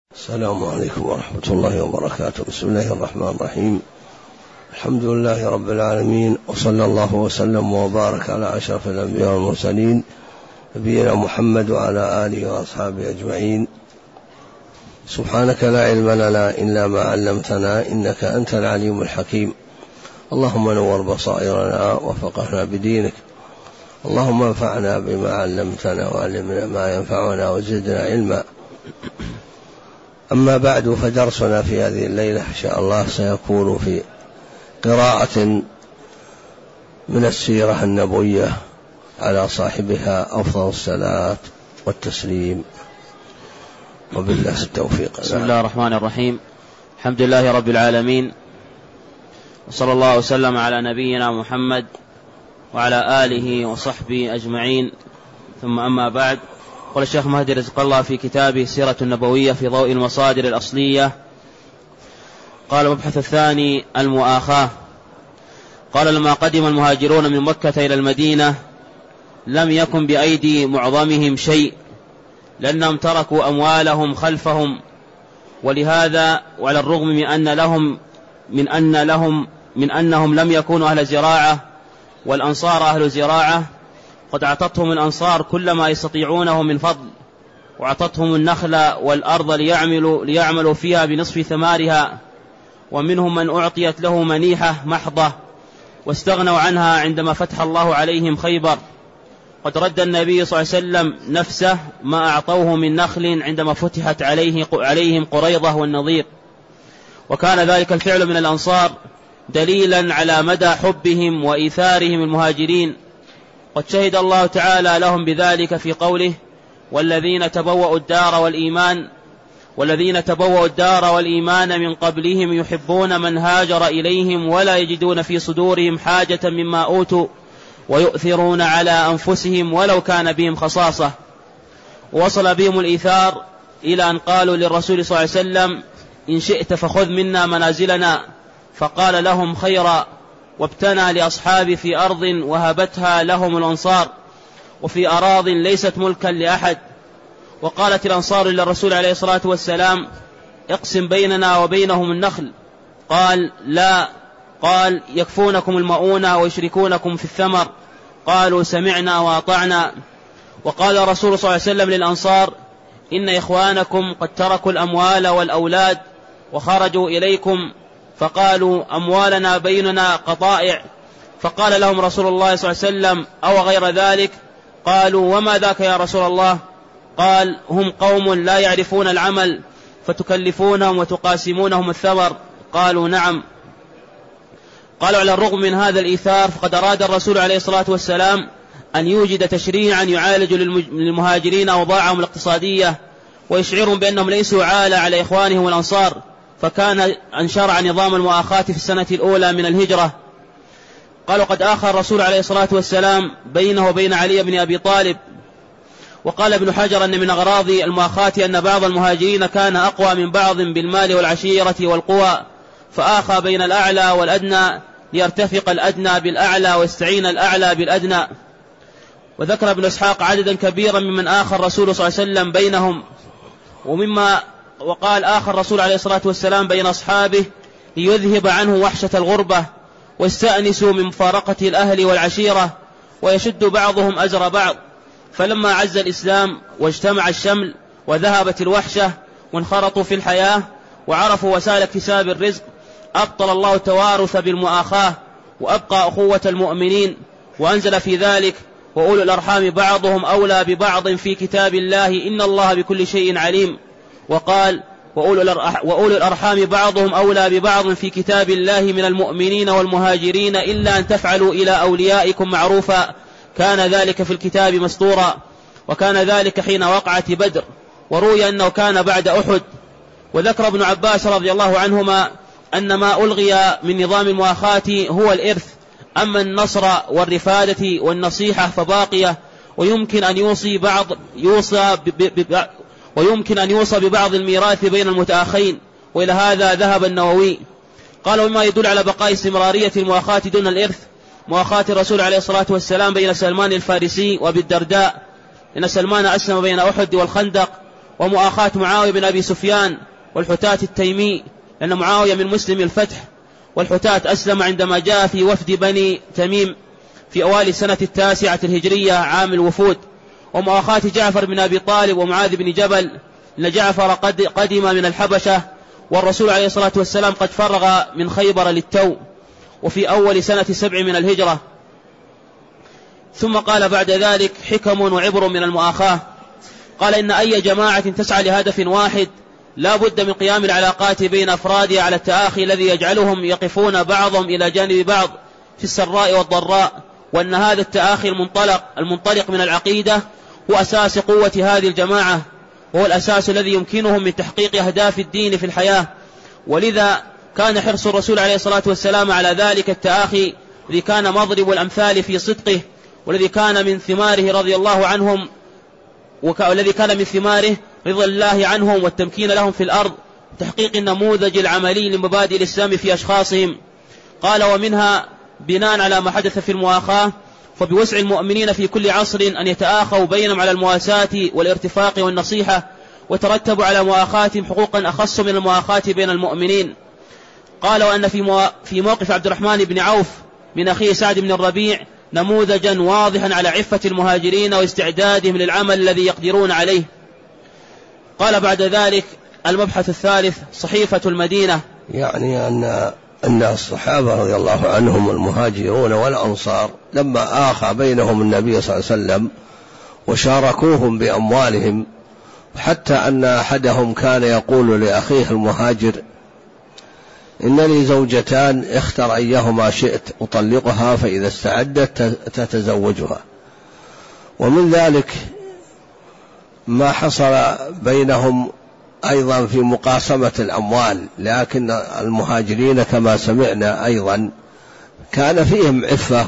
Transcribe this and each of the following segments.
السلام عليكم ورحمة الله وبركاته. بسم الله الرحمن الرحيم. الحمد لله رب العالمين، وصلى الله وسلم وبارك على أشرف الأنبياء والمرسلين نبينا محمد وعلى آله وأصحابه أجمعين. سبحانك لا علم لنا إلا ما علمتنا إنك أنت العليم الحكيم. اللهم نور بصائرنا وفقهنا بدينك، اللهم انفعنا بما علمتنا وعلمنا ما ينفعنا وزدنا علما. أما بعد، فدرسنا في هذه الليلة إن شاء الله سيكون في قراءة من السيرة النبوية على صاحبها أفضل الصلاة والتسليم، وبالله التوفيق. بسم الله الرحمن الرحيم. الحمد لله رب العالمين، وصلى الله وسلم على نبينا محمد وعلى آله وصحبه أجمعين، ثم أما بعد. قال الشيخ مهدي رزق الله في كتابه السيرة النبوية في ضوء المصادر الأصلية، قال المبحث الثاني المؤاخاة. قال لما قدم المهاجرون من مكة إلى المدينة لم يكن بأيدي معظمهم شيء، لأنهم تركوا أموالهم خلفهم، ولهذا وعلى الرغم من أنهم لم يكونوا أهل زراعة والأنصار أهل زراعة، قد أعطتهم الأنصار كل ما يستطيعونه من فضل، وأعطتهم النخل والأرض ليعملوا فيها بنصف ثمارها، ومنهم من أعطيت له منيحة محضة واستغنوا عنها عندما فتح الله عليهم خيبر. قد رد النبي صلى الله عليه وسلم نفسه ما أعطوه من نخل عندما فتحت عليهم قريضة والنضير، وكان ذلك الفعل من الأنصار دليلا على مدى حبهم وإيثارهم المهاجرين. قد شهد الله تعالى لهم بذلك في قوله: والذين تبوأوا الدار والإيمان من قبلهم يحبون من هاجر إليهم ولا يجدون في صدورهم حاجة مما أوتوا ويؤثرون على أنفسهم ولو كان بهم خصاصة. ووصل بهم الإيثار إلى أن قالوا للرسول صلى الله عليه وسلم: إن شئت فخذ منا منازلنا، فقال لهم: خيرا. وابتنى لأصحابه في أرض وهبتها لهم الأنصار، وفي أراض ليست ملكا لأحد. وقالت الأنصار للرسول عليه الصلاة والسلام: اقسم بيننا وبينهم النخل. قال: لا. قال: يكفونكم المؤونة ويشركونكم في الثمر. قالوا: سمعنا وأطعنا. وقال الرسول صلى الله عليه وسلم للأنصار: إن إخوانكم قد تركوا الأموال والأولاد وخرجوا إليكم، فقالوا: أموالنا بيننا قطائع. فقال لهم رسول الله صلى الله عليه وسلم: أو غير ذلك؟ قالوا: وما ذاك يا رسول الله؟ قال: هم قوم لا يعرفون العمل فتكلفونهم وتقاسمونهم الثمر. قالوا: نعم. قالوا: على الرغم من هذا الإيثار فقد أراد الرسول عليه الصلاة والسلام أن يوجد تشريعا يعالج للمهاجرين أوضاعهم الاقتصادية ويشعرهم بأنهم ليسوا عالة على إخوانهم الأنصار، فكان أن شرع نظام المؤاخاة في السنة الأولى من الهجرة. قالوا: قد آخى الرسول عليه الصلاة والسلام بينه وبين علي بن أبي طالب. وقال ابن حجر أن من أغراض المؤاخاة أن بعض المهاجرين كان أقوى من بعض بالمال والعشيرة والقوى، فآخى بين الأعلى والأدنى ليرتفق الأدنى بالأعلى ويستعين الأعلى بالأدنى. وذكر ابن إسحاق عددا كبيرا ممن آخى الرسول صلى الله عليه وسلم بينهم، وقال: آخى الرسول عليه الصلاة والسلام بين أصحابه ليذهب عنه وحشة الغربة واستأنسوا من مفارقة الأهل والعشيرة ويشد بعضهم أجر بعض. فلما عز الإسلام واجتمع الشمل وذهبت الوحشة وانخرطوا في الحياة وعرفوا وسائل اكتساب الرزق، أبطل الله التوارث بالمؤاخاة وأبقى أخوة المؤمنين، وأنزل في ذلك: وأولو الأرحام بعضهم أولى ببعض في كتاب الله إن الله بكل شيء عليم. وقال: وأولو الأرحام بعضهم أولى ببعض في كتاب الله من المؤمنين والمهاجرين إلا أن تفعلوا إلى أوليائكم معروفا كان ذلك في الكتاب مسطورا. وكان ذلك حين وقعت بدر، وروي أنه كان بعد أحد. وذكر ابن عباس رضي الله عنهما أن ما ألغي من نظام المؤاخاة هو الإرث، أما النصر والرفادة والنصيحة فباقية، ويمكن أن يوصى ببعض الميراث بين المتأخين، وإلى هذا ذهب النووي. قال: وما يدل على بقاء استمرارية المؤاخاة دون الإرث مؤاخاة الرسول عليه الصلاة والسلام بين سلمان الفارسي وأبي الدرداء، لأن سلمان أسلم بين أحد والخندق، ومؤاخاة معاوية بن أبي سفيان والحتات التيمي، لأن معاوية من مسلم الفتح، والحتات أسلم عندما جاء في وفد بني تميم في أوائل سنة 9 الهجرية عام الوفود. ومؤاخاة جعفر بن أبي طالب ومعاذ بن جبل، لأن جعفر قدم من الحبشة والرسول عليه الصلاة والسلام قد فرغ من خيبر للتو، وفي أول سنة 7 من الهجرة. ثم قال بعد ذلك: حكم وعبر من المؤاخاة. قال: إن أي جماعة تسعى لهدف واحد لا بد من قيام العلاقات بين أفرادها على التآخي الذي يجعلهم يقفون بعضهم إلى جانب بعض في السراء والضراء، وأن هذا التآخي المنطلق من العقيدة هو أساس قوة هذه الجماعة، وهو الأساس الذي يمكنهم من تحقيق أهداف الدين في الحياة. ولذا كان حرص الرسول عليه الصلاة والسلام على ذلك التآخي الذي كان مضرب الأمثال في صدقه، والذي كان من ثماره رضي الله عنهم، والذي كان من ثماره رضا الله عنهم والتمكين لهم في الأرض، تحقيق النموذج العملي لمبادئ الإسلام في أشخاصهم. قال: ومنها بناء على ما حدث في المؤاخاة، فبوسع المؤمنين في كل عصر أن يتآخوا بينهم على المواساة والارتفاق والنصيحة، وترتب على مؤاخاتهم حقوقا أخص من المؤاخاة بين المؤمنين. قال: وأن في موقف عبد الرحمن بن عوف من أخيه سعد بن الربيع نموذجا واضحا على عفة المهاجرين واستعدادهم للعمل الذي يقدرون عليه. قال بعد ذلك: المبحث الثالث صحيفة المدينة. يعني أن الصحابة رضي الله عنهم المهاجرون والأنصار لما آخى بينهم النبي صلى الله عليه وسلم وشاركوهم بأموالهم، حتى أن أحدهم كان يقول لأخيه المهاجر: إن لي زوجتان اختر أيهما شئت أطلقها، فإذا استعدت تتزوجها. ومن ذلك ما حصل بينهم أيضا في مقاسمة الأموال، لكن المهاجرين كما سمعنا أيضا كان فيهم عفة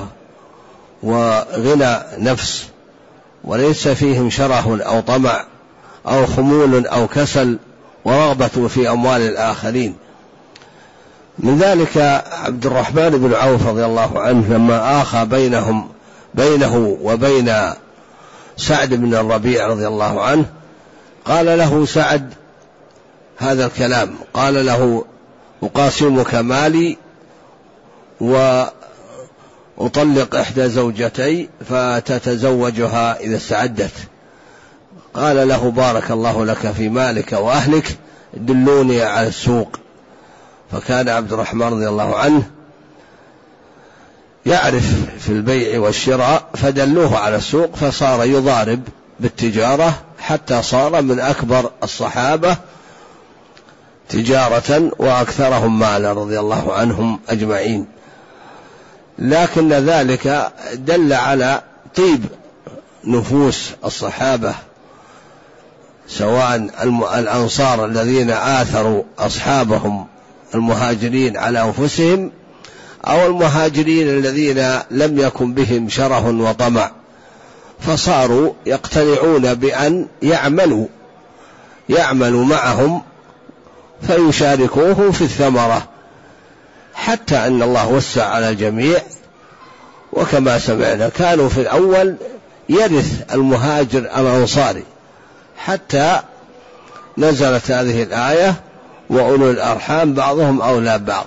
وغنى نفس، وليس فيهم شره أو طمع أو خمول أو كسل ورغبة في أموال الآخرين. من ذلك عبد الرحمن بن عوف رضي الله عنه لما آخى بينه وبين سعد بن الربيع رضي الله عنه، قال له سعد هذا الكلام، قال له: أقاسمك مالي وأطلق إحدى زوجتي فتتزوجها إذا استعدت. قال له: بارك الله لك في مالك وأهلك، دلوني على السوق. فكان عبد الرحمن رضي الله عنه يعرف في البيع والشراء، فدلوه على السوق، فصار يضارب بالتجارة حتى صار من أكبر الصحابة تجارة وأكثرهم مالا رضي الله عنهم أجمعين. لكن ذلك دل على طيب نفوس الصحابة، سواء الأنصار الذين آثروا أصحابهم المهاجرين على أنفسهم، أو المهاجرين الذين لم يكن بهم شره وطمع، فصاروا يقتنعون بأن يعملوا معهم فيشاركوه في الثمرة، حتى أن الله وسع على الجميع. وكما سمعنا كانوا في الأول يرث المهاجر الأنصاري، حتى نزلت هذه الآية: وأولو الأرحام بعضهم أولى بعض،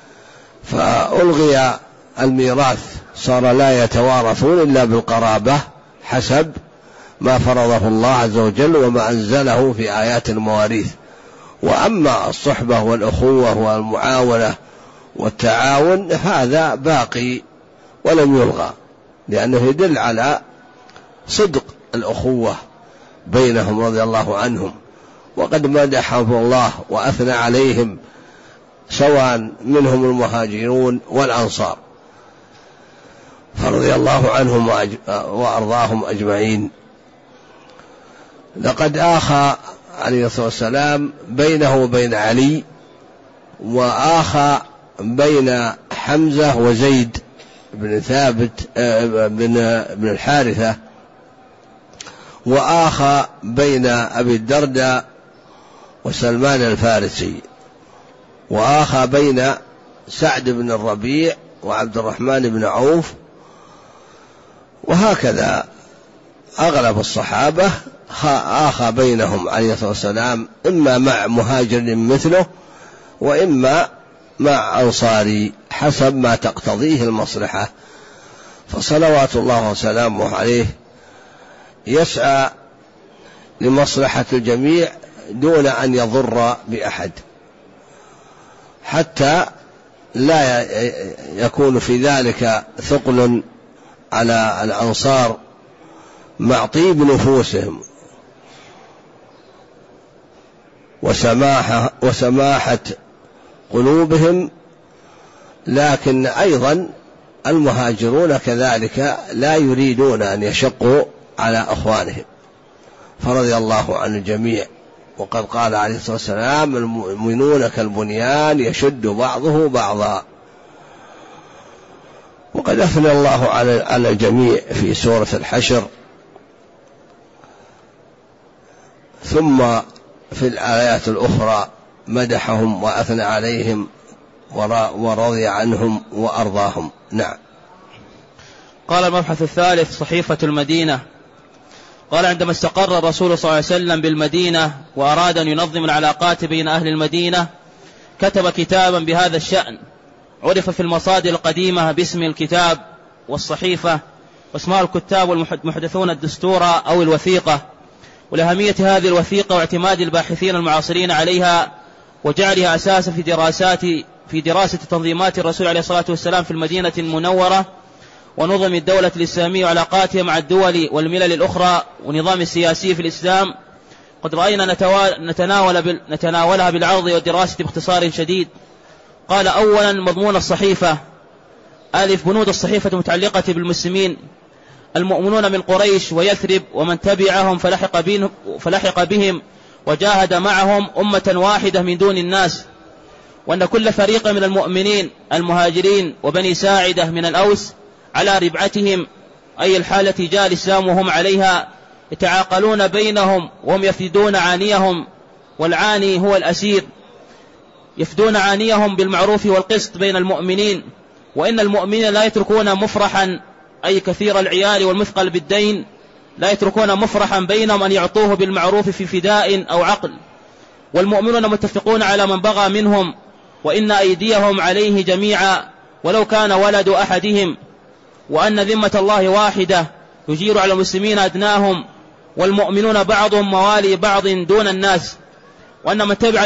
فألغي الميراث، صار لا يتوارثون إلا بالقرابة حسب ما فرضه الله عز وجل وما أنزله في آيات المواريث. وأما الصحبة والأخوة والمعاونة والتعاون هذا باقي ولم يلغى، لأنه يدل على صدق الأخوة بينهم رضي الله عنهم، وقد مدحهم الله وأثنى عليهم، سواء منهم المهاجرون والأنصار، فرضي الله عنهم وأرضاهم أجمعين. لقد آخى عليه الصلاة والسلام بينه وبين علي، وآخى بين حمزة وزيد بن ثابت بن الحارثة، وآخى بين أبي الدرداء وسلمان الفارسي، وآخى بين سعد بن الربيع وعبد الرحمن بن عوف، وهكذا أغلب الصحابة آخى بينهم عليه الصلاة والسلام إما مع مهاجر مثله وإما مع أنصاري حسب ما تقتضيه المصلحة، فصلوات الله وسلامه عليه يسعى لمصلحة الجميع دون أن يضر بأحد، حتى لا يكون في ذلك ثقل على الأنصار مع طيب نفوسهم وسماحة قلوبهم. لكن أيضا المهاجرون كذلك لا يريدون أن يشقوا على أخوانهم، فرضي الله عن الجميع. وقد قال عليه الصلاة والسلام: المؤمنون كالبنيان يشد بعضه بعضا. وقد أثنى الله على الجميع في سورة الحشر، ثم في الآيات الأخرى مدحهم وأثنى عليهم ورضي عنهم وأرضاهم. نعم. قال المبحث الثالث: صحيفة المدينة. قال: عندما استقر الرسول صلى الله عليه وسلم بالمدينة وأراد أن ينظم العلاقات بين أهل المدينة كتب كتابا بهذا الشأن، عرف في المصادر القديمة باسم الكتاب والصحيفة، واسماء الكتاب والمحدثون الدستور أو الوثيقة، ولأهمية هذه الوثيقة واعتماد الباحثين المعاصرين عليها وجعلها أساسا في دراسة تنظيمات الرسول عليه الصلاة والسلام في المدينة المنورة ونظم الدولة الإسلامية وعلاقاتها مع الدول والملل الأخرى ونظام السياسي في الإسلام. قد رأينا نتناولها بالعرض والدراسة باختصار شديد. قال: أولا، مضمون الصحيفة. ألف: بنود الصحيفة متعلقة بالمسلمين المؤمنون من قريش ويثرب ومن تبعهم فلحق بهم وجاهد معهم أمة واحدة من دون الناس، وأن كل فريق من المؤمنين المهاجرين وبني ساعدة من الأوس على ربعتهم، أي الحالة جاء الإسلام وهم عليها، يتعاقلون بينهم وهم يفدون عانيهم، والعاني هو الأسير، يفدون عانيهم بالمعروف والقسط بين المؤمنين، وإن المؤمنين لا يتركون مفرحا، أي كثير العيال والمثقل بالدين، لا يتركون مفرحا بينهم أن يعطوه بالمعروف في فداء أو عقل، والمؤمنون متفقون على من بغى منهم، وإن أيديهم عليه جميعا ولو كان ولد أحدهم، وأن ذمة الله واحدة يجير على المسلمين أدناهم، والمؤمنون بعضهم موالي بعض دون الناس، وأن من تبع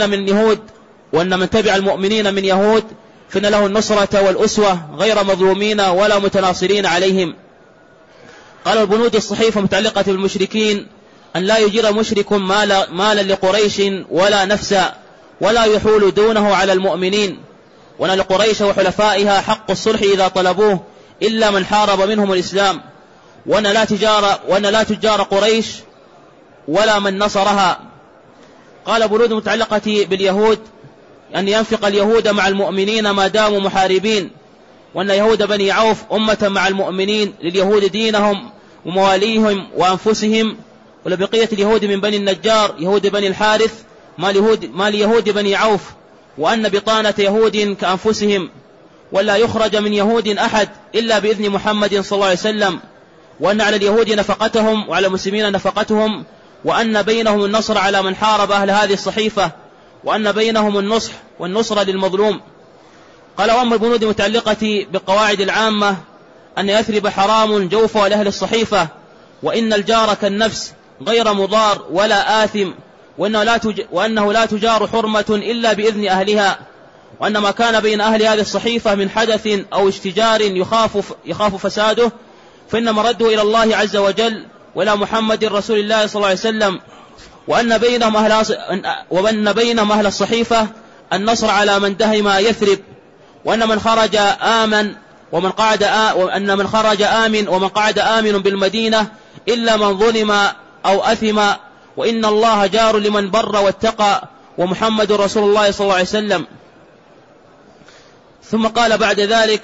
المؤمنين من يهود فإن له النصرة والأسوة غير مظلومين ولا متناصرين عليهم. قال: البنود الصحيفة متعلقة بالمشركين أن لا يجير مشرك مالا لقريش ولا نفسا ولا يحول دونه على المؤمنين، وأن لقريش وحلفائها حق الصلح إذا طلبوه إلا من حارب منهم الإسلام، وأن لا تجار قريش ولا من نصرها. قال: بنود متعلقة باليهود أن ينفق اليهود مع المؤمنين ما داموا محاربين، وأن يهود بني عوف أمة مع المؤمنين لليهود دينهم ومواليهم وأنفسهم، ولبقية اليهود من بني النجار يهود بني الحارث ما ليهود بني عوف، وأن بطانة يهود كأنفسهم، ولا يخرج من يهود أحد إلا بإذن محمد صلى الله عليه وسلم، وأن على اليهود نفقتهم وعلى المسلمين نفقتهم، وأن بينهم النصر على من حارب أهل هذه الصحيفة، وأن بينهم النصح والنصر للمظلوم. قال: وأما البنود المتعلقة بالقواعد العامة أن يثرب حرام جوف لأهل الصحيفة، وإن الجار كالنفس غير مضار ولا آثم، وأنه لا تجار حرمة إلا بإذن أهلها، وأن ما كان بين أهل هذه الصحيفة من حدث أو اشتجار يخاف فساده فإن مرده إلى الله عز وجل وإلى محمد رسول الله صلى الله عليه وسلم، وأن بينهم أهل الصحيفة النصر على من دهم يثرب، وأن من خرج آمن ومن قعد آمن بالمدينة إلا من ظلم أو أثم، وإن الله جار لمن بر واتقى ومحمد رسول الله صلى الله عليه وسلم. ثم قال بعد ذلك: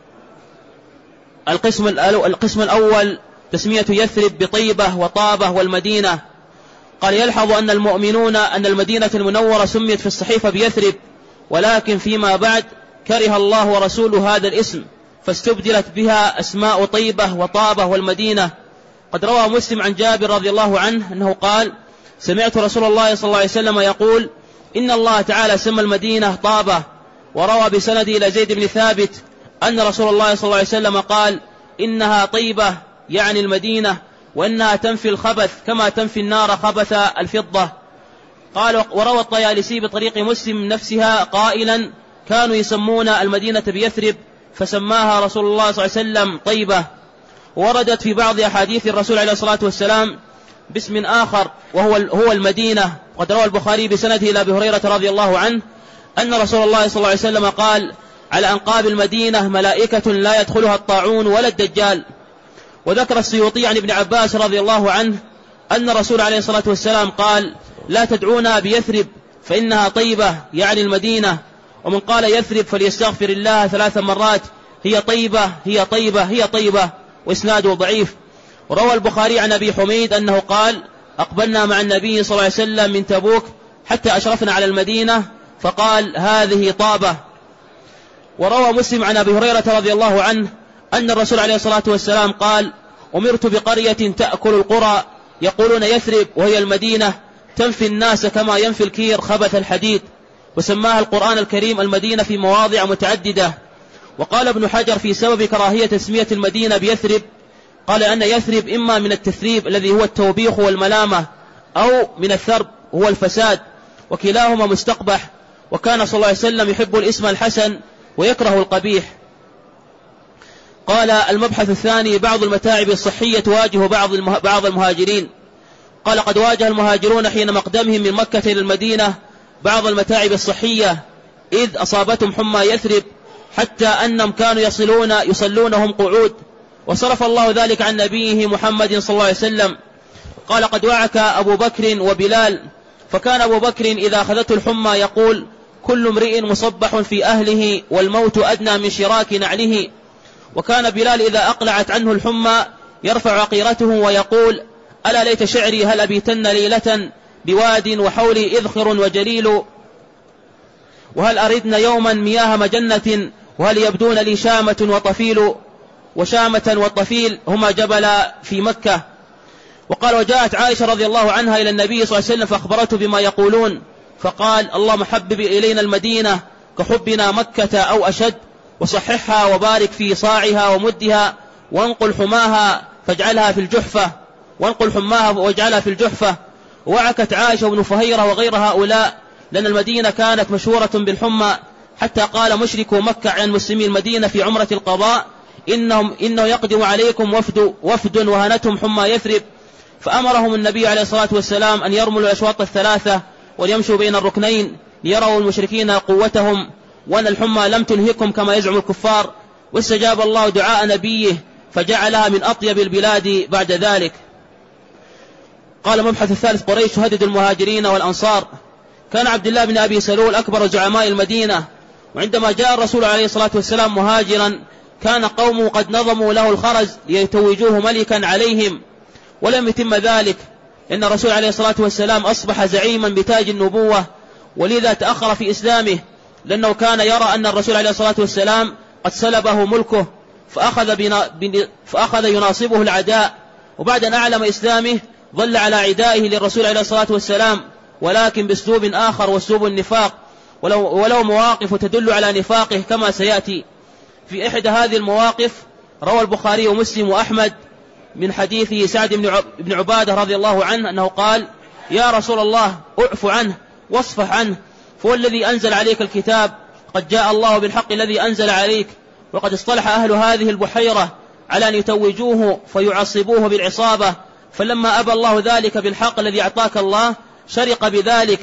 القسم الأول تسمية يثرب بطيبة وطابة والمدينة. قال: يلحظ أن المدينة المنورة سميت في الصحيفة بيثرب، ولكن فيما بعد كره الله ورسوله هذا الاسم فاستبدلت بها أسماء طيبة وطابة والمدينة. قد روى مسلم عن جابر رضي الله عنه أنه قال: سمعت رسول الله صلى الله عليه وسلم يقول: إن الله تعالى سمى المدينة طابة. وروى بسند إلى زيد بن ثابت أن رسول الله صلى الله عليه وسلم قال: إنها طيبة، يعني المدينة، وإنها تنفي الخبث كما تنفي النار خبث الفضة. قال: وروى الطيالسي بطريق مسلم نفسها قائلا: كانوا يسمون المدينة بيثرب فسماها رسول الله صلى الله عليه وسلم طيبة. وردت في بعض أحاديث الرسول عليه الصلاة والسلام باسم آخر وهو المدينة. قد روى البخاري بسنده إلى أبي هريرة رضي الله عنه أن رسول الله صلى الله عليه وسلم قال: على أنقاب المدينة ملائكة لا يدخلها الطاعون ولا الدجال. وذكر السيوطي عن ابن عباس رضي الله عنه أن الرسول عليه الصلاة والسلام قال: لا تدعونا بيثرب فإنها طيبة، يعني المدينة. ومن قال يثرب فليستغفر الله 3 مرات: هي طيبة هي طيبة هي طيبة، وإسناده ضعيف. وروى البخاري عن أبي حميد أنه قال: أقبلنا مع النبي صلى الله عليه وسلم من تبوك حتى أشرفنا على المدينة فقال: هذه طابة. وروى مسلم عن أبي هريرة رضي الله عنه أن الرسول عليه الصلاة والسلام قال: أمرت بقرية تأكل القرى يقولون يثرب، وهي المدينة، تنفي الناس كما ينفي الكير خبث الحديد. وسماها القرآن الكريم المدينة في مواضع متعددة. وقال ابن حجر في سبب كراهية تسمية المدينة بيثرب، قال أن يثرب إما من التثريب الذي هو التوبيخ والملامة، أو من الثرب هو الفساد، وكلاهما مستقبح. وكان صلى الله عليه وسلم يحب الاسم الحسن ويكره القبيح. قال: المبحث الثاني: بعض المتاعب الصحية تواجه بعض المهاجرين. قال: قد واجه المهاجرون حين مقدمهم من مكة إلى المدينة بعض المتاعب الصحية، إذ أصابتهم حمى يثرب حتى أنهم كانوا يصلونهم قعود، وصرف الله ذلك عن نبيه محمد صلى الله عليه وسلم. قال: قد وعك أبو بكر وبلال، فكان أبو بكر إذا أخذته الحمى يقول: كل امرئ مصبح في أهله والموت أدنى من شراك نعله. وكان بلال إذا أقلعت عنه الحمى يرفع عقيرته ويقول: ألا ليت شعري هل أبيتن ليلة بواد وحولي إذخر وجليل، وهل أردن يوما مياه مجنة، وهل يبدون لي شامة وطفيل، وشامة والطفيل هما جبلا في مكة. وقال: وجاءت عائشة رضي الله عنها إلى النبي صلى الله عليه وسلم فأخبرته بما يقولون، فقال: اللهم حبب إلينا المدينة كحبنا مكة أو أشد، وصححها وبارك في صاعها ومدها، وانقل حماها فاجعلها في الجحفة، وانقل حماها واجعلها في الجحفة. ووعكت عائشة وابن فهيرة وغير هؤلاء، لأن المدينة كانت مشهورة بالحمى، حتى قال مشركو مكة عن مسلمي المدينة في عمرة القضاء: إنه يقدم عليكم وفد وهنتهم حمى يثرب. فأمرهم النبي عليه الصلاة والسلام أن يرملوا الأشواط 3 وليمشوا بين الركنين ليروا المشركين قوتهم، وأن الحمى لم تنهكم كما يزعم الكفار. واستجاب الله دعاء نبيه فجعلها من أطيب البلاد بعد ذلك. قال: مبحث الثالث: قريش تهدد المهاجرين والأنصار. كان عبد الله بن أبي سلول أكبر زعماء المدينة، وعندما جاء الرسول عليه الصلاة والسلام مهاجرا كان قومه قد نظموا له الخرز ليتوجوه ملكا عليهم، ولم يتم ذلك، لأن الرسول عليه الصلاة والسلام أصبح زعيما بتاج النبوة، ولذا تأخر في إسلامه، لأنه كان يرى أن الرسول عليه الصلاة والسلام قد سلبه ملكه، فأخذ يناصبه العداء. وبعد أن أعلم إسلامه ظل على عدائه للرسول عليه الصلاة والسلام، ولكن بأسلوب آخر وأسلوب النفاق، ولو مواقف تدل على نفاقه كما سيأتي. في إحدى هذه المواقف روى البخاري ومسلم وأحمد من حديث سعد بن عبادة رضي الله عنه أنه قال: يا رسول الله اعف عنه واصفح عنه، فوالذي أنزل عليك الكتاب قد جاء الله بالحق الذي أنزل عليك، وقد اصطلح أهل هذه البحيرة على أن يتوجوه فيعصبوه بالعصابة، فلما أبى الله ذلك بالحق الذي أعطاك الله شرق بذلك،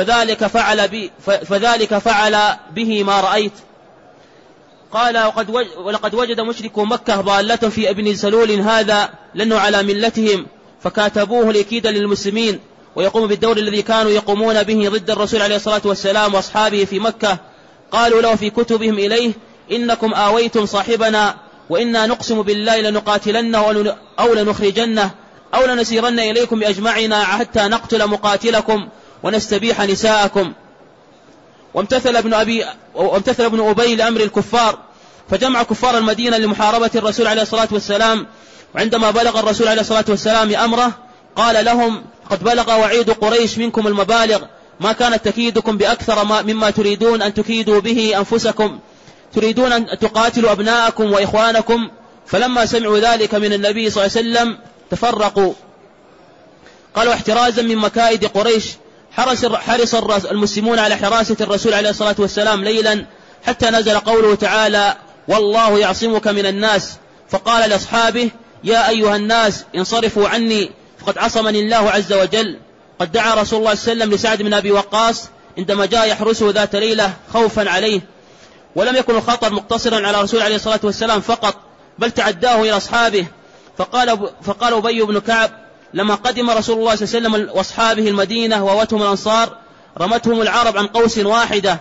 فذلك فعل به ما رأيت. قال: ولقد وجد مشركو مكة ضالة في ابن سلول هذا، لأنه على ملتهم، فكاتبوه ليكيد للمسلمين ويقوم بالدور الذي كانوا يقومون به ضد الرسول عليه الصلاة والسلام وأصحابه في مكة. قالوا له في كتبهم إليه: إنكم آويتم صاحبنا، وإنا نقسم بالله لنقاتلنه أو لنخرجنه أو لنسيرن إليكم بأجمعنا حتى نقتل مقاتلكم ونستبيح نساءكم. وامتثل ابن أبي لأمر الكفار، فجمع كفار المدينة لمحاربة الرسول عليه الصلاة والسلام. وعندما بلغ الرسول عليه الصلاة والسلام أمره قال لهم: قد بلغ وعيد قريش منكم المبالغ، ما كانت تكيدكم بأكثر مما تريدون أن تكيدوا به أنفسكم، تريدون أن تقاتلوا أبناءكم وإخوانكم. فلما سمعوا ذلك من النبي صلى الله عليه وسلم تفرقوا. قالوا: احترازا من مكائد قريش حرص المسلمون على حراسة الرسول عليه الصلاة والسلام ليلا، حتى نزل قوله تعالى: والله يعصمك من الناس. فقال لأصحابه: يا أيها الناس انصرفوا عني فقد عصمني الله عز وجل. قد دعا رسول الله صلى الله عليه وسلم لسعد بن أبي وقاص عندما جاء يحرسه ذات ليلة خوفا عليه، ولم يكن الخطر مقتصرا على رسول عليه الصلاة والسلام فقط، بل تعداه إلى أصحابه. فقال أبي بن كعب: لما قدم رسول الله صلى الله عليه وسلم وأصحابه المدينة ووتهم الأنصار رمتهم العرب عن قوس واحدة،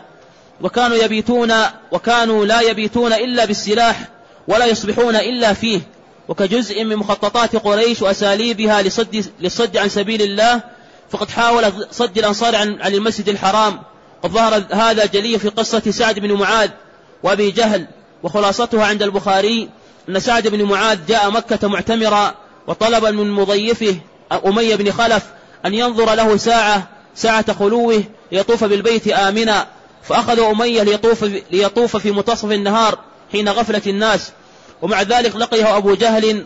وكانوا لا يبيتون إلا بالسلاح ولا يصبحون إلا فيه، وكجزء من مخططات قريش وأساليبها للصد عن سبيل الله، فقد حاول صد الأنصار عن المسجد الحرام. قد ظهر هذا جلي في قصة سعد بن معاذ وأبي جهل، وخلاصتها عند البخاري أن سعد بن معاذ جاء مكة معتمرا، وطلب من مضيفه أمية بن خلف أن ينظر له ساعة خلوه ليطوف بالبيت آمنا، فأخذ أمية ليطوف في منتصف النهار حين غفلة الناس. ومع ذلك لقيه أبو جهل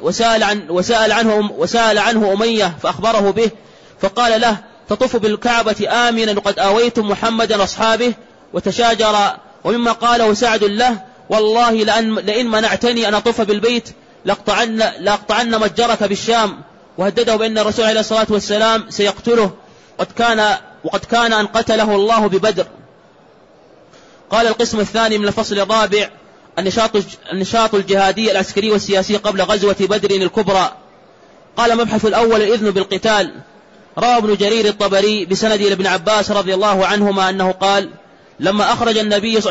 وسأل عنه أمية فأخبره به، فقال له: تطوف بالكعبة آمنا وقد آويتم محمدا أصحابه، وتشاجر. ومما قاله سعد له: والله لئن منعتني أن أطوف بالبيت لأقطعن متجرك بالشام، وهدده بأن الرسول عليه الصلاة والسلام سيقتله، وقد كان أن قتله الله ببدر. قال القسم الثاني من الفصل الرابع: النشاط الجهادي العسكري والسياسي قبل غزوة بدر الكبرى. قال: مبحث الأول: الإذن بالقتال. روى ابن جرير الطبري بسند إلى ابن عباس رضي الله عنهما أنه قال: لما أخرج النبي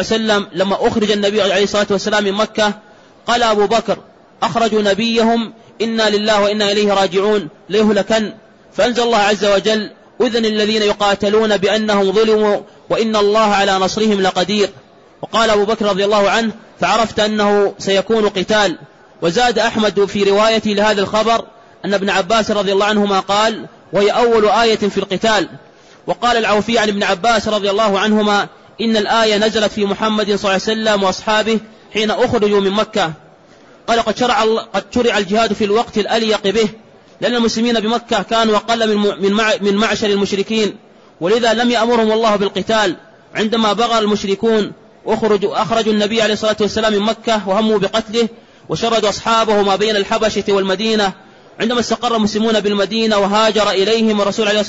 عليه الصلاة والسلام من مكة، قال أبو بكر: أخرجوا نبيهم إنا لله وإنا إليه راجعون ليهلكن. فأنزل الله عز وجل: أذن الذين يقاتلون بأنهم ظلموا وإن الله على نصرهم لقدير. وقال أبو بكر رضي الله عنه: فعرفت أنه سيكون قتال. وزاد أحمد في روايته لهذا الخبر أن ابن عباس رضي الله عنهما قال: وهي أول آية في القتال. وقال العوفي عن ابن عباس رضي الله عنهما: إن الآية نزلت في محمد صلى الله عليه وسلم وأصحابه حين أخرجوا من مكة. قال: قد شرع الجهاد في الوقت الأليق به، لأن المسلمين بمكة كانوا أقل من معشر المشركين، ولذا لم يأمرهم الله بالقتال. عندما بغى المشركون أخرجوا النبي عليه الصلاة والسلام من مكة وهموا بقتله، وشردوا أصحابه ما بين الحبشة والمدينة. عندما استقر المسلمون بالمدينة وهاجر إليهم الرسول عليه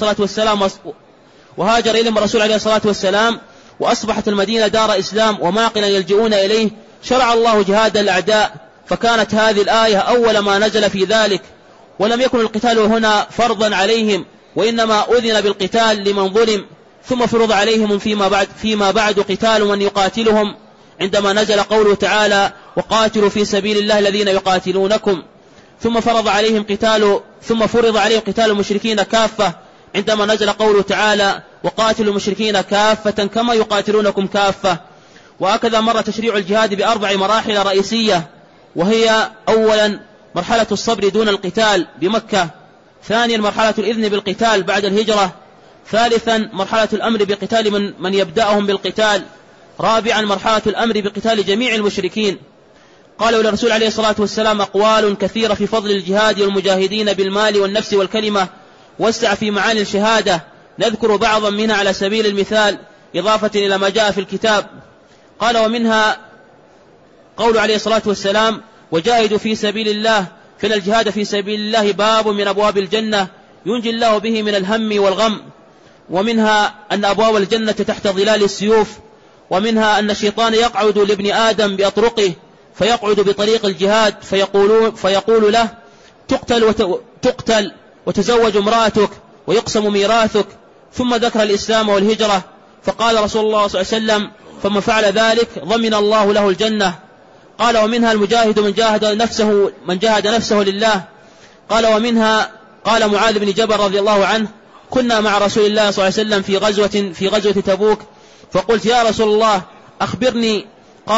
الصلاة والسلام وأصبحت المدينة دار إسلام وماقلا يلجؤون إليه، شرع الله جهاد الأعداء، فكانت هذه الآية أول ما نزل في ذلك. ولم يكن القتال هنا فرضا عليهم، وإنما أذن بالقتال لمن ظلم، ثم فرض عليهم فيما بعد قتال من يقاتلهم، عندما نزل قوله تعالى: وقاتلوا في سبيل الله الذين يقاتلونكم. ثم فرض عليهم قتال المشركين كافة، عندما نزل قوله تعالى: وقاتلوا المشركين كافة كما يقاتلونكم كافة. وهكذا مر تشريع الجهاد ب4 مراحل رئيسية، وهي: أولا مرحلة الصبر دون القتال بمكة، ثانيا مرحلة الإذن بالقتال بعد الهجرة، ثالثا مرحلة الأمر بقتال من يبدأهم بالقتال، رابعا مرحلة الأمر بقتال جميع المشركين. قالوا للرسول عليه الصلاة والسلام أقوال كثيرة في فضل الجهاد والمجاهدين بالمال والنفس والكلمة، وسع في معاني الشهادة، نذكر بعضا منها على سبيل المثال إضافة إلى ما جاء في الكتاب. قال: ومنها قول عليه الصلاة والسلام: وجاهدوا في سبيل الله، فإن الجهاد في سبيل الله باب من أبواب الجنة ينجي الله به من الهم والغم. ومنها أن أبواب الجنة تحت ظلال السيوف. ومنها أن الشيطان يقعد لابن آدم بأطرقه، فيقعد بطريق الجهاد فيقول له: تقتل وتزوج امرأتك ويقسم ميراثك. ثم ذكر الإسلام والهجرة، فقال رسول الله صلى الله عليه وسلم: فمن فعل ذلك ضمن الله له الجنة. قال: ومنها المجاهد من جاهد نفسه لله. قال: ومنها قال معاذ بن جبل رضي الله عنه: كنا مع رسول الله صلى الله عليه وسلم في غزوة تبوك، فقلت: يا رسول الله أخبرني. قال: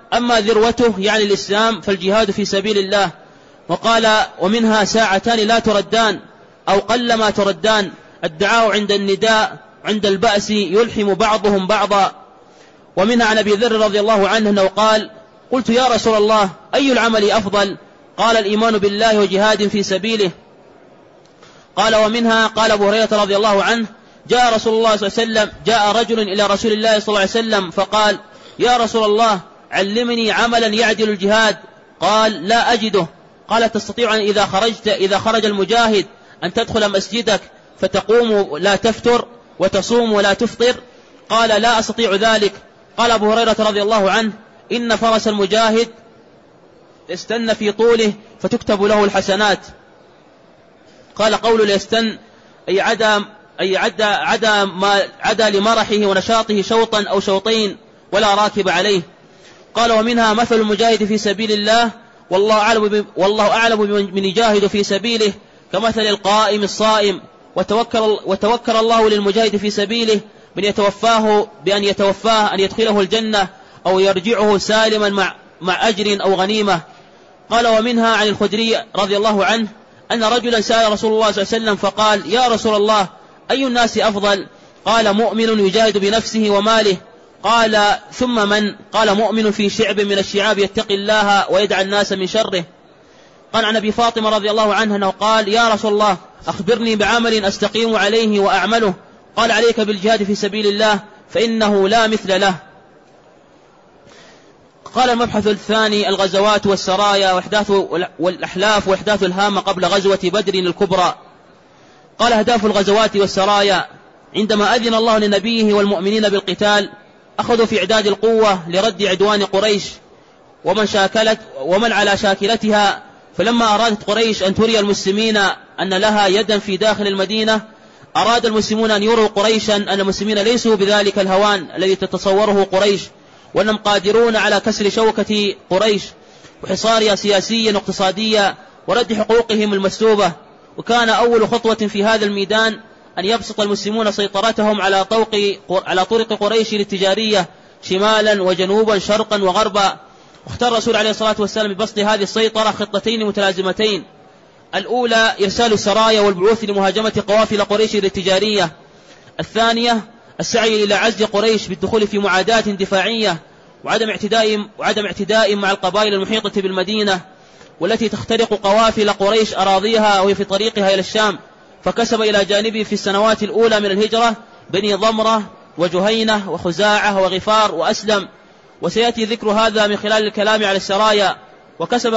أما ذروته يعني الإسلام فالجهاد في سبيل الله. وقال ومنها ساعتان لا تردان أو قلما تردان، الدعاء عند النداء عند البأس يلحم بعضهم بعضا. ومنها عن أبي ذر رضي الله عنه أنه قال قلت يا رسول الله أي العمل أفضل؟ قال الإيمان بالله وجهاد في سبيله. قال ومنها قال أبو هريرة رضي الله عنه جاء رسول الله صلى الله عليه وسلم جاء رجل إلى رسول الله صلى الله عليه وسلم فقال يا رسول الله علمني عملا يعدل الجهاد. قال لا أجده. قال تستطيع أن إذا خرج المجاهد أن تدخل مسجدك فتقوم لا تفتر وتصوم ولا تفطر؟ قال لا أستطيع ذلك. قال أبو هريرة رضي الله عنه إن فرس المجاهد يستن في طوله فتكتب له الحسنات. قال قول ليستن أي عدا لمرحه ونشاطه شوطا أو شوطين ولا راكب عليه. قال ومنها مثل المجاهد في سبيل الله والله أعلم من يجاهد في سبيله كمثل القائم الصائم. وتوكل الله للمجاهد في سبيله بأن يتوفاه أن يدخله الجنة أو يرجعه سالما مع أجر أو غنيمة. قال ومنها عن الخدري رضي الله عنه أن رجلا سأل رسول الله صلى الله عليه وسلم فقال يا رسول الله أي الناس أفضل؟ قال مؤمن يجاهد بنفسه وماله. قال ثم من؟ قال مؤمن في شعب من الشعاب يتقي الله ويدعى الناس من شره. قال عن أبي فاطمة رضي الله عنه أنه قال يا رسول الله أخبرني بعمل أستقيم عليه وأعمله. قال عليك بالجهاد في سبيل الله فإنه لا مثل له. قال المبحث الثاني الغزوات والسرايا والأحلاف وإحداث الهامة قبل غزوة بدر الكبرى. قال أهداف الغزوات والسرايا عندما أذن الله لنبيه والمؤمنين بالقتال أخذوا في إعداد القوة لرد عدوان قريش ومن على شاكلتها. فلما أرادت قريش أن تري المسلمين أن لها يدا في داخل المدينة أراد المسلمون أن يروا قريشا أن المسلمين ليسوا بذلك الهوان الذي تتصوره قريش، وأنهم قادرون على كسر شوكة قريش وحصارها سياسيا واقتصاديا ورد حقوقهم المسلوبة. وكان أول خطوة في هذا الميدان أن يبسط المسلمون سيطرتهم على طرق قريش التجارية شمالا وجنوبا شرقا وغربا. واختار الرسول عليه الصلاة والسلام ببسط هذه السيطرة خطتين متلازمتين: الأولى إرسال السرايا والبعوث لمهاجمة قوافل قريش التجارية، الثانية السعي إلى عزل قريش بالدخول في معاداة دفاعية وعدم اعتداء مع القبائل المحيطة بالمدينة والتي تخترق قوافل قريش أراضيها وهي في طريقها إلى الشام. فكسب إلى جانبه في السنوات الأولى من الهجرة بني ضمرة وجهينة وخزاعة وغفار وأسلم، وسيأتي ذكر هذا من خلال الكلام على السرايا. وكسب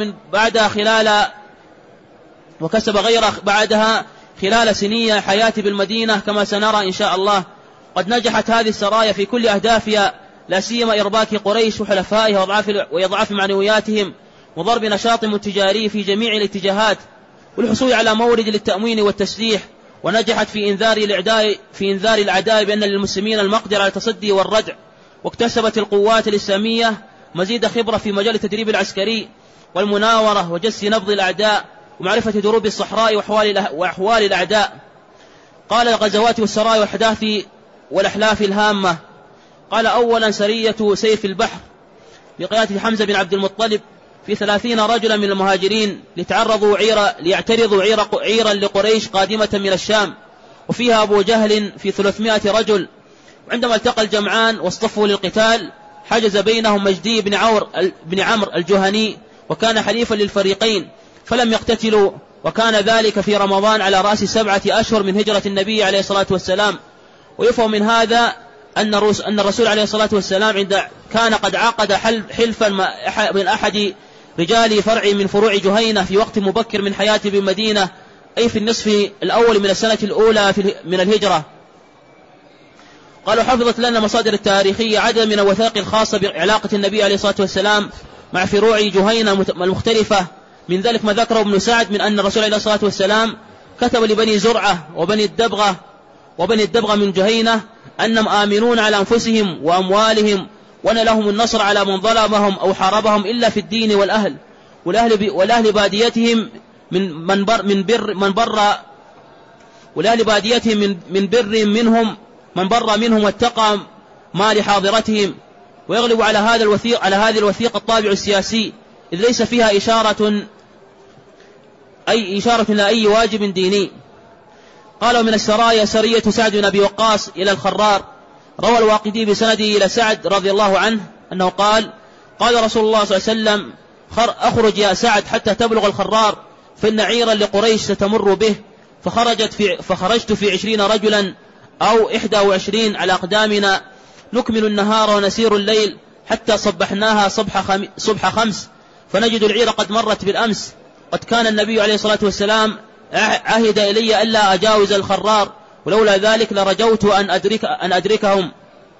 غير بعدها خلال سنية حياته بالمدينة كما سنرى إن شاء الله. قد نجحت هذه السرايا في كل أهدافها، لا سيما إرباك قريش وحلفائها وإضعاف معنوياتهم وضرب نشاط تجاري في جميع الاتجاهات والحصول على مورد للتأمين والتسليح. ونجحت في إنذار الأعداء بأن للمسلمين المقدرة على التصدي والردع. واكتسبت القوات الإسلامية مزيد خبرة في مجال التدريب العسكري والمناورة وجس نبض الأعداء ومعرفة دروب الصحراء وأحوال الأعداء. قال الغزوات والسرايا والأحداث والأحلاف الهامة. قال أولا سرية سيف البحر بقيادة حمزة بن عبد المطلب في 30 رجلا من المهاجرين ليعترضوا عيرا لقريش قادمة من الشام، وفيها أبو جهل في 300 رجل. وعندما التقى الجمعان واصطفوا للقتال حجز بينهم مجدي بن عمرو الجهني وكان حليفا للفريقين فلم يقتتلوا، وكان ذلك في رمضان على رأس 7 أشهر من هجرة النبي عليه الصلاة والسلام. ويفهم من هذا أن الرسول عليه الصلاة والسلام كان قد عقد حلفا من أحد رجال فرع من فروع جهينة في وقت مبكر من حياته بالمدينة، أي في النصف الأول من السنة الأولى من الهجرة. قالوا حفظت لنا مصادر التاريخية عدد من الوثائق الخاصة بعلاقة النبي عليه الصلاة والسلام مع فروع جهينة المختلفة. من ذلك ما ذكره ابن سعد من أن الرسول عليه الصلاة والسلام كتب لبني زرعة وبني الدبغة من جهينة أنهم آمنون على أنفسهم وأموالهم وأن لهم النصر على من ظلمهم أو حاربهم إلا في الدين والأهل باديتهم من بر منهم واتقى ما لحاضرتهم. ويغلب على هذه الوثيقة الطابع السياسي، إذ ليس فيها إشارة إلى أي واجب ديني. قالوا من السرايا سرية سعد بن أبي وقاص إلى الخرار. روى الواقدي بسنده إلى سعد رضي الله عنه أنه قال رسول الله صلى الله عليه وسلم: أخرج يا سعد حتى تبلغ الخرار، فإن عيرا لقريش ستمر به. فخرجت في 20 رجلا أو 21 على أقدامنا، نكمل النهار ونسير الليل حتى صبحناها صبح 5، فنجد العير قد مرت بالأمس. قد كان النبي عليه الصلاة والسلام عهد إلي ألا أجاوز الخرار، ولولا ذلك لرجوت أن أدركهم.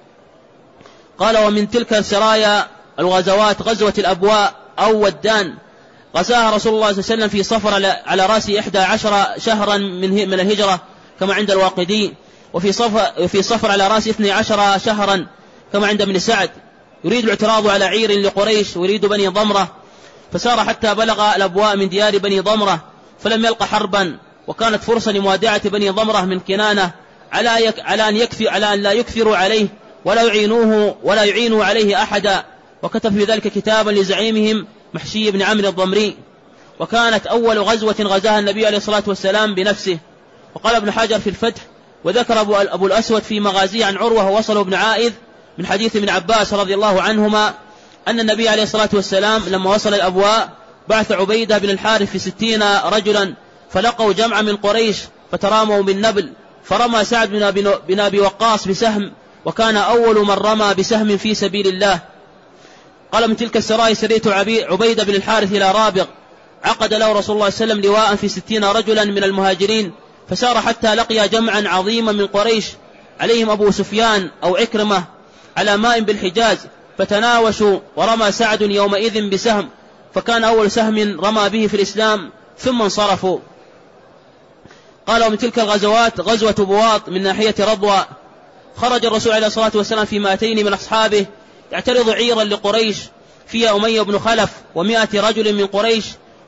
قال: ومن تلك السرايا الغزوات غزوة الأبواء أو ودان، غزاها رسول الله صلى الله عليه وسلم في صفر على رأس 11 شهرا من الهجرة كما عند الواقدي، وفي صفر على رأس 12 شهرا كما عند ابن سعد. يريد الاعتراض على عير لقريش ويريد بني ضمرة، فسار حتى بلغ الأبواء من ديار بني ضمرة فلم يلق حربا، وكانت فرصة لموادعة بني ضمرة من كنانة على أن لا يكثروا عليه ولا يعينوا عليه أحدا، وكتب في ذلك كتابا لزعيمهم محشي بن عمرو الضمري. وكانت أول غزوة غزاها النبي عليه الصلاة والسلام بنفسه. وقال ابن حجر في الفتح: وذكر أبو الأسود في مغازيه عن عروة ووصله ابن عائذ من حديث ابن عباس رضي الله عنهما أن النبي عليه الصلاة والسلام لما وصل الأبواء بعث عبيدة بن الحارث في 60 رجلا، فلقوا جمع من قريش فتراموا من نبل، فرمى سعد بن أبي وقاص بسهم، وكان أول من رمى بسهم في سبيل الله. قال: من تلك السرايا سريت عبيدة بن الحارث إلى رابغ، عقد له رسول الله صلى الله عليه وسلم لواء في 60 رجلا من المهاجرين، فسار حتى لقي جمعا عظيما من قريش عليهم أبو سفيان أو عكرمة على ماء بالحجاز، فتناوشوا، ورمى سعد يومئذ بسهم، فكان أول سهم رمى به في الإسلام، ثم انصرفوا. قال: ومن تلك الغزوات غزوة بواط من ناحية رضوى، خرج الرسول عليه الصلاة والسلام في 200 من أصحابه يعترض عيرا لقريش فيها أمية بن خلف 100 رجل من قريش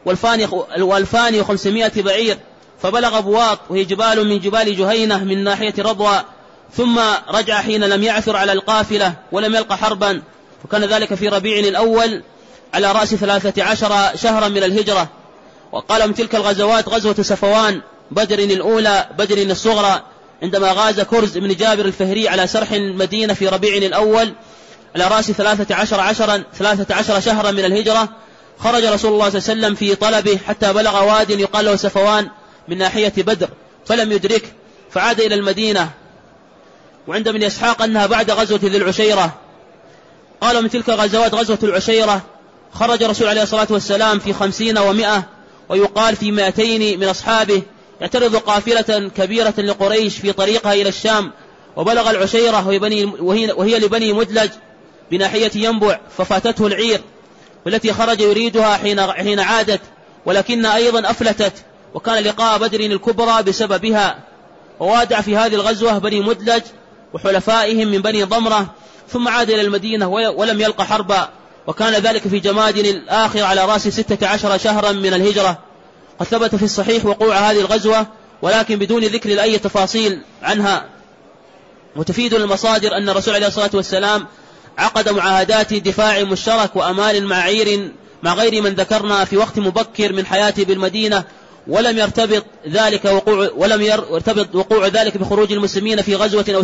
والفان 500 بعير، فبلغ بواط وهي جبال من جبال جهينة من ناحية رضوى، ثم رجع حين لم يعثر على القافلة ولم يلق حربا، وكان ذلك في ربيع الأول على رأس 13 شهرا من الهجرة. وقال: من تلك الغزوات غزوة صفوان، بدر الأولى بدر الصغرى، عندما غاز كرز بن جابر الفهري على سرح المدينة في ربيع الأول على رأس 13 شهرا من الهجرة. خرج رسول الله صلى الله عليه وسلم في طلبه حتى بلغ واد يقال له صفوان من ناحية بدر فلم يدركه، فعاد إلى المدينة. وعند ابن إسحاق أنها بعد غزوة ذي العشيرة. قال: من تلك الغزوات غزوة العشيرة، خرج رسول عليه الصلاة والسلام في 50 و100 ويقال في 200 من أصحابه يعترض قافلة كبيرة لقريش في طريقها إلى الشام، وبلغ العشيرة وهي لبني مدلج بناحية ينبع، ففاتته العير والتي خرج يريدها حين عادت، ولكن أيضا أفلتت، وكان لقاء بدر الكبرى بسببها. ووادع في هذه الغزوة بني مدلج وحلفائهم من بني ضمرة، ثم عاد إلى المدينة ولم يلق حربا، وكان ذلك في جماد الآخر على رأس 16 شهرا من الهجرة. قد ثبت في الصحيح وقوع هذه الغزوة ولكن بدون ذكر أي تفاصيل عنها. وتفيد المصادر أن الرسول عليه الصلاة والسلام عقد معاهدات دفاع مشترك وأمان مع غير من ذكرنا في وقت مبكر من حياته بالمدينة، ولم يرتبط وقوع ذلك بخروج المسلمين في غزوة أو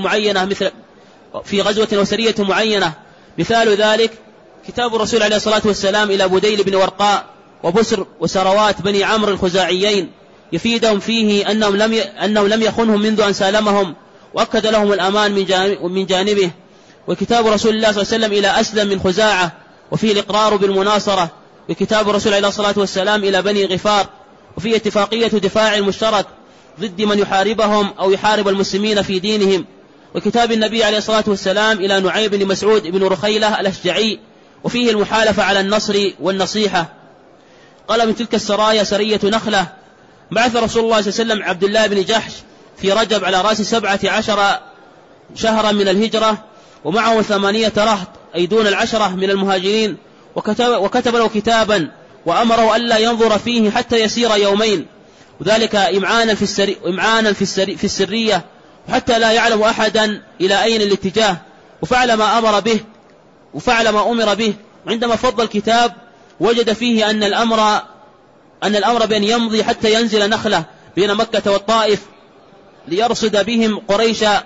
سرية معينة. مثال ذلك كتاب الرسول عليه الصلاة والسلام إلى بديل بن ورقاء وبسر وسروات بني عمرو الخزاعيين، يفيدهم فيه أنهم لم يخنهم منذ أن سالمهم، وأكد لهم الأمان من جانبه. وكتاب رسول الله صلى الله عليه وسلم إلى أسلم من خزاعة وفيه الإقرار بالمناصرة. وكتاب الرسول عليه الصلاة والسلام إلى بني غفار، وفيه اتفاقية دفاع المشترك ضد من يحاربهم أو يحارب المسلمين في دينهم. وكتاب النبي عليه الصلاة والسلام إلى نعيم بن مسعود بن رخيلة الأشجعي، وفيه المحالفة على النصر والنصيحة. قال: من تلك السرايا سرية نخلة، بعث رسول الله صلى الله عليه وسلم عبد الله بن جحش في رجب على رأس 17 شهرا من الهجرة، ومعه 8 رهط أي دون 10 من المهاجرين، وكتب له كتابا وأمره ألا ينظر فيه حتى يسير يومين، وذلك إمعانا في السرية، وحتى لا يعلم أحدا إلى أين الاتجاه، وفعل ما أمر به. وفعل ما أمر به. عندما فضل الكتاب وجد فيه أن الأمر بأن يمضي حتى ينزل نخلة بين مكة والطائف ليرصد بهم قريشا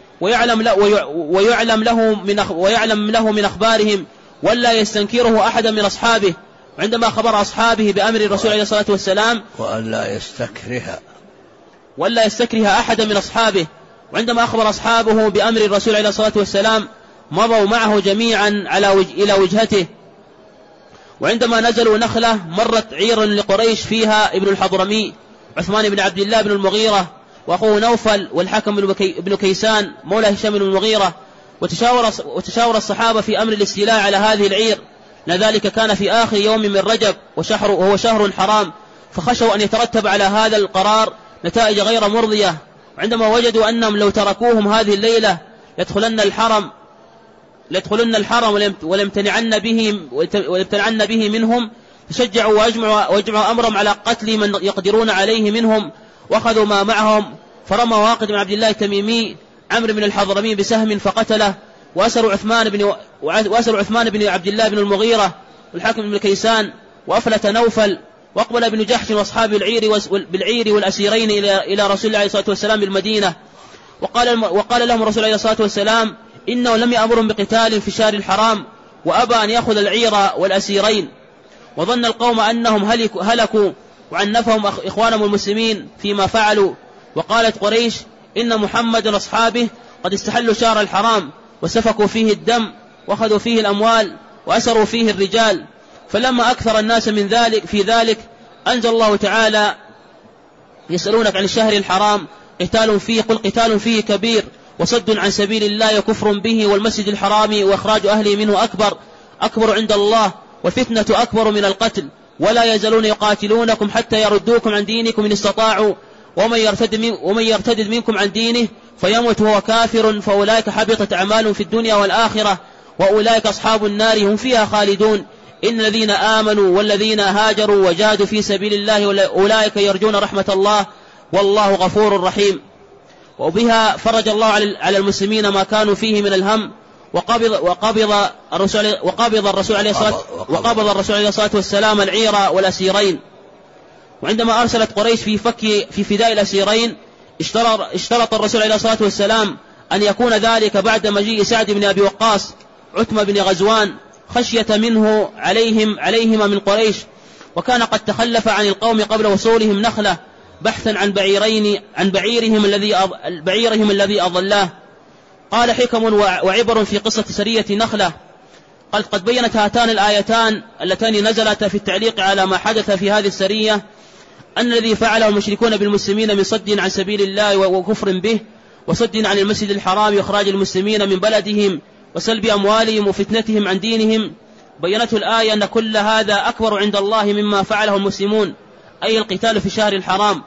ويعلم له من أخبارهم ولا يستنكره أحدا من أصحابه. عندما خبر أصحابه بأمر الرسول عليه الصلاة والسلام ولا يستكره أحدا من أصحابه، وعندما أخبر أصحابه بأمر الرسول عليه الصلاة والسلام مضوا معه جميعا إلى وجهته. وعندما نزلوا نخلة مرت عير لقريش فيها ابن الحضرمي عثمان بن عبد الله بن المغيرة وأخوه نوفل والحكم بن كيسان مولى هشام بن المغيرة، وتشاور الصحابة في أمر الاستيلاء على هذه العير، لذلك كان في آخر يوم من رجب وهو شهر حرام، فخشوا أن يترتب على هذا القرار نتائج غير مرضية. وعندما وجدوا أنهم لو تركوهم هذه الليلة ليدخلن الحرم وليمتنعن به منهم، تشجعوا واجمعوا أمرهم على قتل من يقدرون عليه منهم، وأخذوا ما معهم، فرمى واقد بن عبد الله التميمي عمرو بن الحضرمي بسهم فقتله، وأسروا عثمان بن عبد الله بن المغيرة والحاكم بن كيسان، وأفلت نوفل، وأقبل ابن جحش وأصحاب بالعير والأسيرين إلى رسول الله عليه الصلاة والسلام بالمدينة، وقال لهم الرسول عليه الصلاة والسلام إنه لم يأمرهم بقتال في الشهر الحرام، وأبى أن يأخذ العير والأسيرين. وظن القوم أنهم هلكوا وعنفهم إخوانهم المسلمين فيما فعلوا. وقالت قريش إن محمد وأصحابه قد استحلوا شهر الحرام وسفكوا فيه الدم وأخذوا فيه الأموال وأسروا فيه الرجال. فلما أكثر الناس في ذلك أنزل الله تعالى يسألونك عن الشهر الحرام قتال فيه، قل قتال فيه كبير وصد عن سبيل الله وكفر به والمسجد الحرام وإخراج أهله منه أكبر عند الله، والفتنة أكبر من القتل، ولا يزالون يقاتلونكم حتى يردوكم عن دينكم إن استطاعوا، ومن يرتد منكم عن دينه فيموت وهو كافر فأولئك حبطت أعمالهم في الدنيا والآخرة وأولئك أصحاب النار هم فيها خالدون. إن الذين آمنوا والذين هاجروا وجاهدوا في سبيل الله أولئك يرجون رحمة الله والله غفور رحيم. وبها فرج الله على المسلمين ما كانوا فيه من الهم، وقبض الرسول عليه الصلاة والسلام العير والأسيرين. وعندما أرسلت قريش في فداء الأسيرين اشترط الرسول عليه الصلاة والسلام أن يكون ذلك بعد مجيء سعد بن أبي وقاص عتمة بن غزوان خشية منه عليهما من قريش، وكان قد تخلف عن القوم قبل وصولهم نخلة بحثا عن بعيرهم الذي أضلاه. قال حكم وعبر في قصة سرية نخلة. قد بينت هاتان الآيتان اللتان نزلتا في التعليق على ما حدث في هذه السرية أن الذي فعله المشركون بالمسلمين من صد عن سبيل الله وكفر به وصد عن المسجد الحرام وإخراج المسلمين من بلدهم وسلب أموالهم وفتنتهم عن دينهم، بينته الآية أن كل هذا أكبر عند الله مما فعله المسلمون، أي القتال في الشهر الحرام.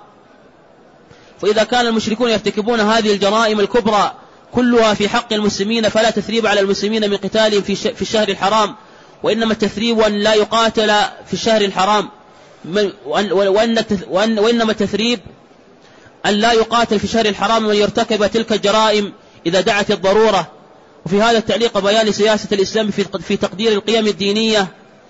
فإذا كان المشركون يرتكبون هذه الجرائم الكبرى كلها في حق المسلمين فلا تثريب على المسلمين من قتالهم في الشهر الحرام، وإنما التثريب أن لا يقاتل في الشهر الحرام، وإنما التثريب أن لا يقاتل في الشهر الحرام من يرتكب تلك الجرائم إذا دعت الضرورة. وفي هذا التعليق بيان سياسة الإسلام في تقدير القيم الدينية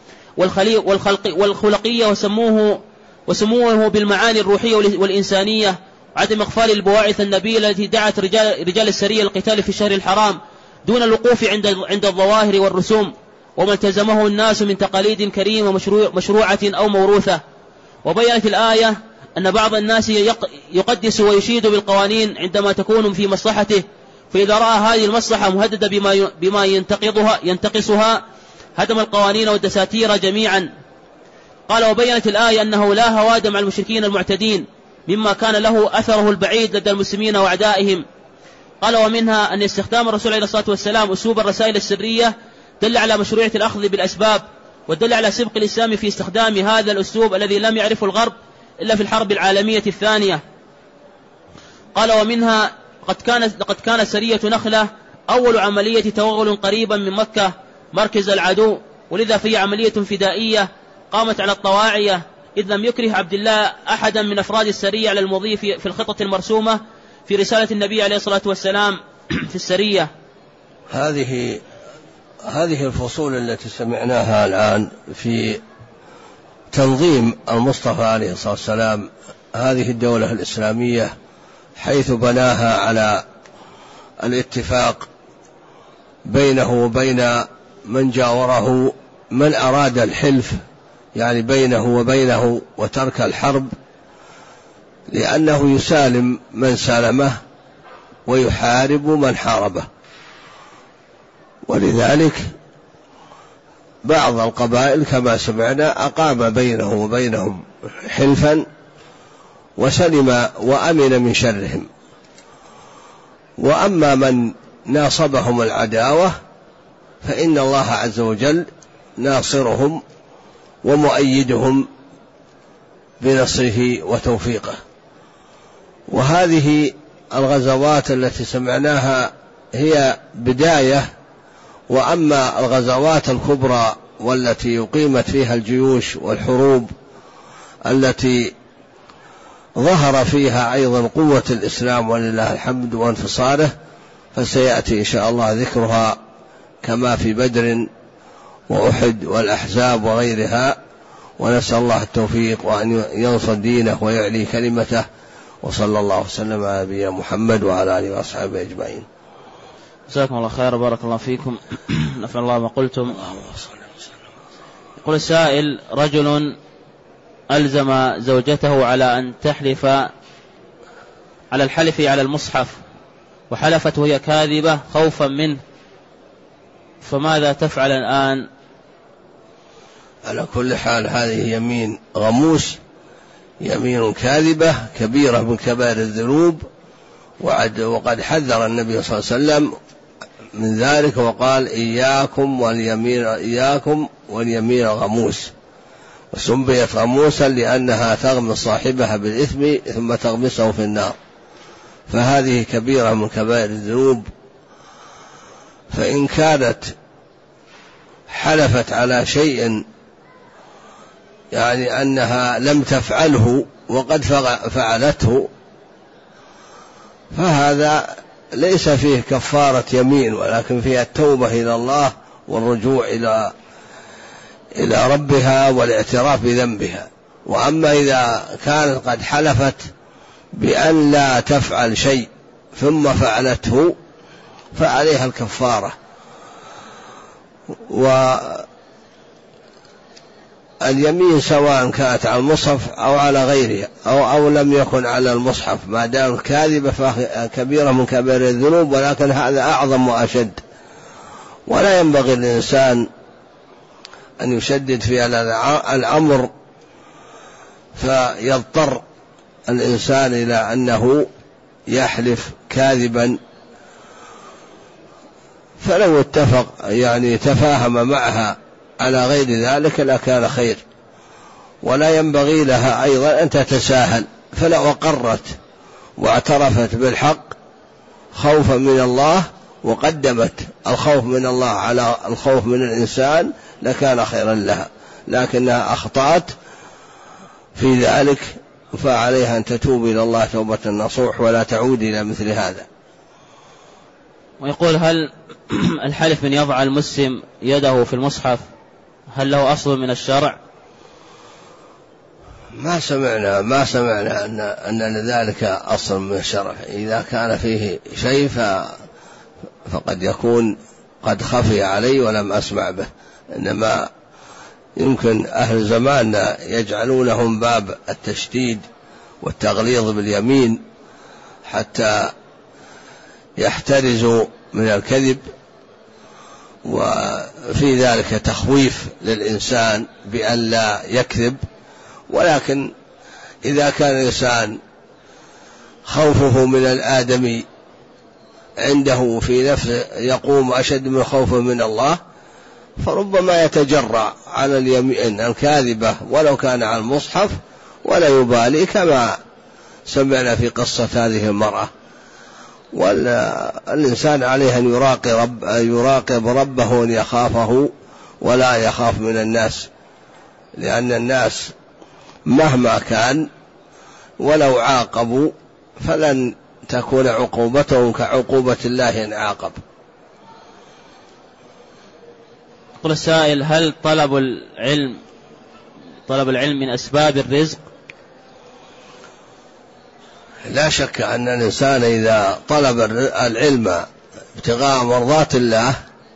والخلقية وسموه بالمعاني الروحية والإنسانية، عدم إغفال البواعث النبيلة التي دعت رجال السرية للقتال في الشهر الحرام دون الوقوف عند الظواهر والرسوم وما التزمه الناس من تقاليد كريمة مشروعة أو موروثة. وبينت الآية أن بعض الناس يقدس ويشيد بالقوانين عندما تكون في مصلحته، فإذا رأى هذه المصلحة مهددة بما ينتقصها هدم القوانين والدساتير جميعا. قال وبينت الآية أنه لا هواد مع المشركين المعتدين مما كان له أثره البعيد لدى المسلمين وأعدائهم. قال ومنها أن استخدام الرسول عليه الصلاة والسلام أسلوب الرسائل السرية دل على مشروعية الأخذ بالأسباب، ودل على سبق الإسلام في استخدام هذا الأسلوب الذي لم يعرفه الغرب إلا في الحرب العالمية الثانية. قال ومنها لقد كانت سرية نخلة أول عملية توغل قريبا من مكة مركز العدو، ولذا في عملية فدائية قامت على الطواعية، إذ لم يكره عبد الله أحدا من أفراد السرية على المضي في الخطة المرسومة في رسالة النبي عليه الصلاة والسلام في السرية. هذه هذه الفصول التي سمعناها الآن في تنظيم المصطفى عليه الصلاة والسلام هذه الدولة الإسلامية، حيث بناها على الاتفاق بينه وبين من جاوره، من أراد الحلف يعني بينه وبينه وترك الحرب، لأنه يسالم من سالمه ويحارب من حاربه. ولذلك بعض القبائل كما سمعنا أقام بينه وبينهم حلفا وسلم وأمن من شرهم. وأما من ناصبهم العداوة فإن الله عز وجل ناصرهم ومؤيدهم بنصره وتوفيقه. وهذه الغزوات التي سمعناها هي بداية، وأما الغزوات الكبرى والتي أقيمت فيها الجيوش والحروب التي ظهر فيها أيضا قوة الإسلام ولله الحمد وانتصاره، فسيأتي إن شاء الله ذكرها كما في بدر وأحد والأحزاب وغيرها. ونسأل الله التوفيق وأن ينصر دينه ويعلي كلمته، وصلى الله وسلم على نبينا محمد وعلى آله وأصحابه أجمعين. جزاكم الله خير، بارك الله فيكم، نفع الله ما قلتم. يقول السائل: رجل ألزم زوجته على أن تحلف على الحلف على المصحف، وحلفت وهي كاذبة خوفا منه، فماذا تفعل الآن؟ على كل حال هذه يمين غموس، يمين كاذبة كبيرة من كبائر الذنوب، وقد حذر النبي صلى الله عليه وسلم من ذلك وقال: إياكم واليمين الغموس. وسميت غموسا لأنها تغمس صاحبها بالإثم ثم تغمسه في النار، فهذه كبيرة من كبائر الذنوب. فإن كانت حلفت على شيء يعني أنها لم تفعله وقد فعلته، فهذا ليس فيه كفارة يمين، ولكن فيها التوبة إلى الله والرجوع إلى ربها والاعتراف بذنبها. وأما إذا كانت قد حلفت بأن لا تفعل شيء ثم فعلته فعليها الكفارة. واليمين سواء كانت على المصحف أو على غيره أو لم يكن على المصحف، ما دام كاذبة فهي كبيرة من كبائر الذنوب، ولكن هذا أعظم وأشد. ولا ينبغي للإنسان أن يشدد في الأمر فيضطر الإنسان إلى أنه يحلف كاذبا. فلو اتفق يعني تفاهم معها على غير ذلك لكان خير. ولا ينبغي لها أيضا أن تتساهل، فلو أقرت واعترفت بالحق خوفا من الله وقدمت الخوف من الله على الخوف من الإنسان لكان خيرا لها، لكنها أخطأت في ذلك، فعليها أن تتوب إلى الله توبة نصوح ولا تعود إلى مثل هذا. ويقول: هل الحلف من يضع المسلم يده في المصحف هل له أصل من الشرع؟ ما سمعنا أن لذلك أصل من الشرع. إذا كان فيه شيء فقد يكون قد خفي علي ولم أسمع به، إنما يمكن أهل زماننا يجعلونهم باب التشديد والتغليظ باليمين حتى يحترزوا من الكذب، وفي ذلك تخويف للإنسان بأن لا يكذب. ولكن إذا كان الإنسان خوفه من الآدمي عنده في نفسه يقوم أشد من خوفه من الله، فربما يتجرع على اليمين الكاذبة ولو كان على المصحف ولا يبالي، كما سمعنا في قصة هذه المرأة. والإنسان عليه أن يراقب ربه وأن يخافه ولا يخاف من الناس، لأن الناس مهما كان ولو عاقبوا فلن تكون عقوبتهم كعقوبة الله إن عاقب. يقول السائل: هل طلب العلم من أسباب الرزق؟ لا شك أن الإنسان إذا طلب العلم ابتغاء مرضات الله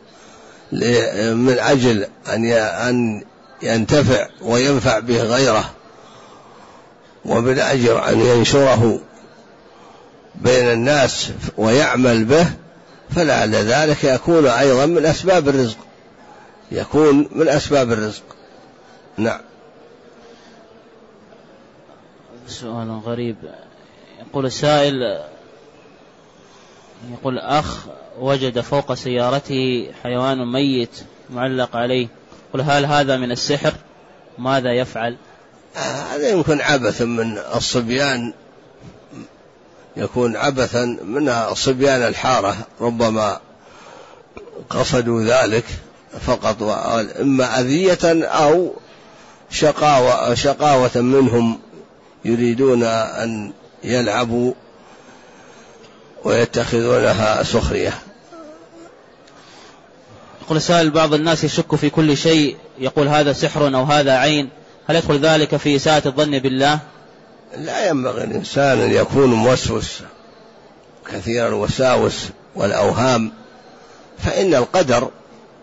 من أجل أن ينتفع وينفع به غيره وبالأجر أن ينشره بين الناس ويعمل به، فلعل ذلك يكون أيضا من أسباب الرزق، يكون من أسباب الرزق. نعم. سؤال غريب. يقول السائل: يقول أخ وجد فوق سيارته حيوان ميت معلق عليه، يقول: هل هذا من السحر؟ ماذا يفعل؟ هذا يمكن عبث من الصبيان، يكون عبثا من الصبيان الحارة، ربما قصدوا ذلك فقط، إما أذية أو شقاوة منهم، يريدون أن يلعبوا ويتخذونها سخرية. يقول السائل: بعض الناس يشك في كل شيء، يقول هذا سحر أو هذا عين، هل يدخل ذلك في إساءة الظن بالله؟ لا ينبغي الإنسان أن يكون موسوس كثير الوساوس والأوهام، فإن القدر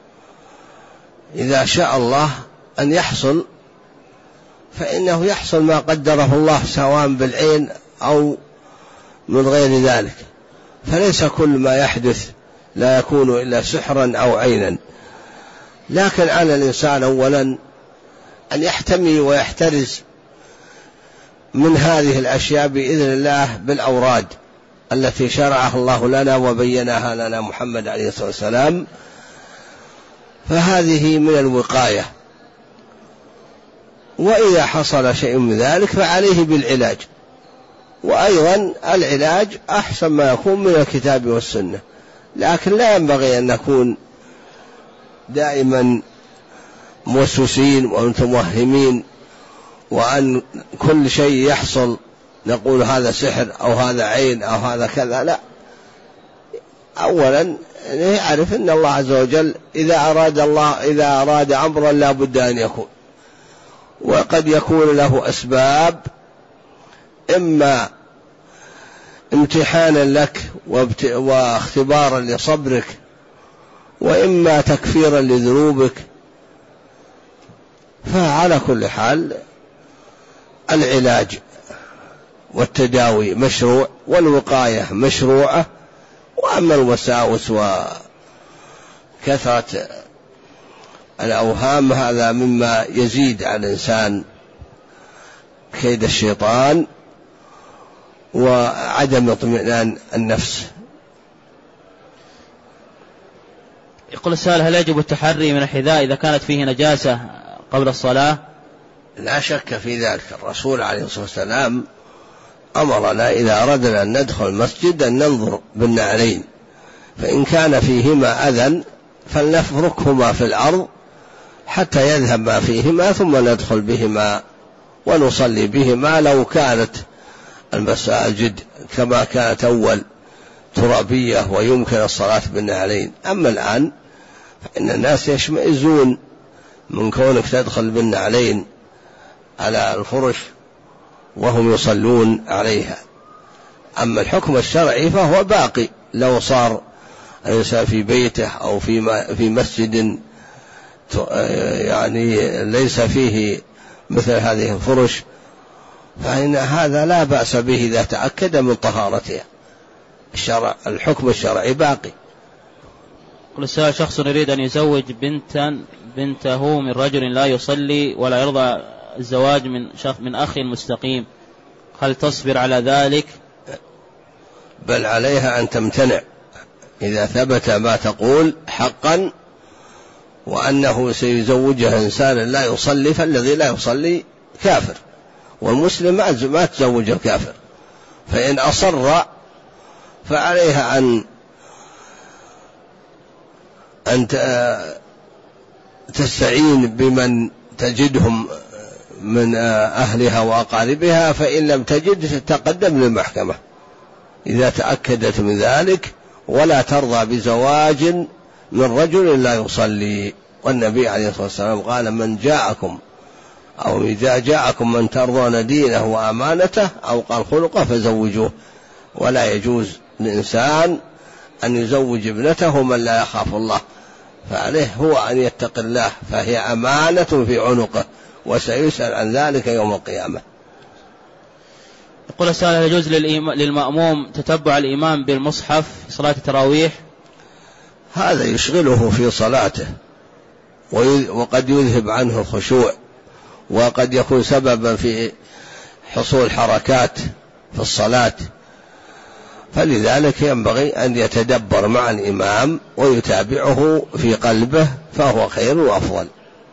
إذا شاء الله أن يحصل فإنه يحصل ما قدره الله، سواء بالعين أو من غير ذلك، فليس كل ما يحدث لا يكون إلا سحرا أو عينا. لكن على الإنسان أولا أن يحتمي ويحترز من هذه الأشياء بإذن الله بالأوراد التي شرعها الله لنا وبينها لنا محمد عليه الصلاة والسلام، فهذه من الوقاية. وإذا حصل شيء من ذلك فعليه بالعلاج، وأيضا العلاج أحسن ما يكون من الكتاب والسنة، لكن لا ينبغي أن نكون دائما موسوسين ومتوهمين، وأن كل شيء يحصل نقول هذا سحر أو هذا عين أو هذا كذا. لا، أولا يعرف أن الله عز وجل إذا أراد أمرا لا بد أن يكون، وقد يكون له أسباب، إما امتحانا لك واختبارا لصبرك، وإما تكفيرا لذنوبك. فعلى كل حال العلاج والتداوي مشروع، والوقاية مشروعة. وأما الوساوس وكثرة الأوهام هذا مما يزيد على الإنسان كيد الشيطان وعدم اطمئنان النفس. يقول السائل: هل يجب التحري من الحذاء إذا كانت فيه نجاسة قبل الصلاة؟ لا شك في ذلك، الرسول عليه الصلاة والسلام أمرنا إذا أردنا أن ندخل المسجد أن ننظر بالنعلين، فإن كان فيهما أذى فلنفركهما في الأرض حتى يذهب ما فيهما، ثم ندخل بهما ونصلي بهما لو كانت المساجد كما كانت أول ترابية ويمكن الصلاة بالنعلين. أما الآن فإن الناس يشمئزون من كونك تدخل بالنعلين على الفرش وهم يصلون عليها. أما الحكم الشرعي فهو باقي، لو صار الإنسان في بيته أو في مسجد يعني ليس فيه مثل هذه الفرش، فإن هذا لا بأس به إذا تأكد من طهارتها. الحكم الشرعي باقي. كل سؤال: شخص يريد أن يزوج بنته من رجل لا يصلي ولا يرضى الزواج من أخ مستقيم، هل تصبر على ذلك؟ بل عليها أن تمتنع إذا ثبت ما تقول حقا، وأنه سيزوجها إنسان لا يصلي، فالذي لا يصلي كافر، والمسلم ما تزوج الكافر. فإن أصر فعليها أن تستعين بمن تجدهم من أهلها وأقاربها، فإن لم تجد تتقدم للمحكمة إذا تأكدت من ذلك، ولا ترضى بزواج من رجل لا يصلي. والنبي عليه الصلاة والسلام قال من جاءكم أو إذا جاءكم من ترضون دينه وأمانته أو قال خلقه فزوجوه. ولا يجوز للإنسان أن يزوج ابنته من لا يخاف الله، فعليه هو أن يتقي الله، فهي أمانة في عنقه وسيسأل عن ذلك يوم القيامة. يقول السائل: هل يجوز للمأموم تتبع الإمام بالمصحف في صلاة التراويح؟ هذا يشغله في صلاته وقد يذهب عنه الخشوع، وقد يكون سببا في حصول حركات في الصلاة، فلذلك ينبغي أن يتدبر مع الإمام ويتابعه في قلبه، فهو خير وأفضل.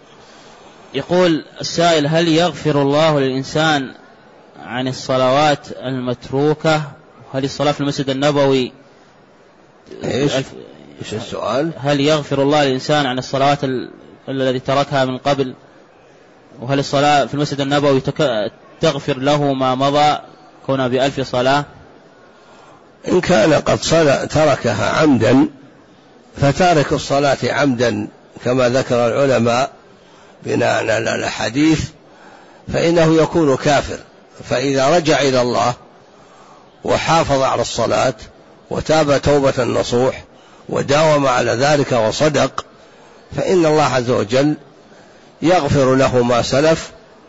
يقول السائل: هل يغفر الله للإنسان عن الصلوات المتروكة؟ هل الصلاة في المسجد النبوي إيش السؤال؟ هل يغفر الله للإنسان عن الصلوات الذي تركها من قبل؟ وهل الصلاة في المسجد النبوي تغفر له ما مضى كون ب1000 صلاة؟ إن كان قد تركها عمدا، فتارك الصلاة عمدا كما ذكر العلماء بناء على الحديث فإنه يكون كافر. فإذا رجع إلى الله وحافظ على الصلاة وتاب توبة نصوح وداوم على ذلك وصدق، فإن الله عز وجل يغفر له ما سلف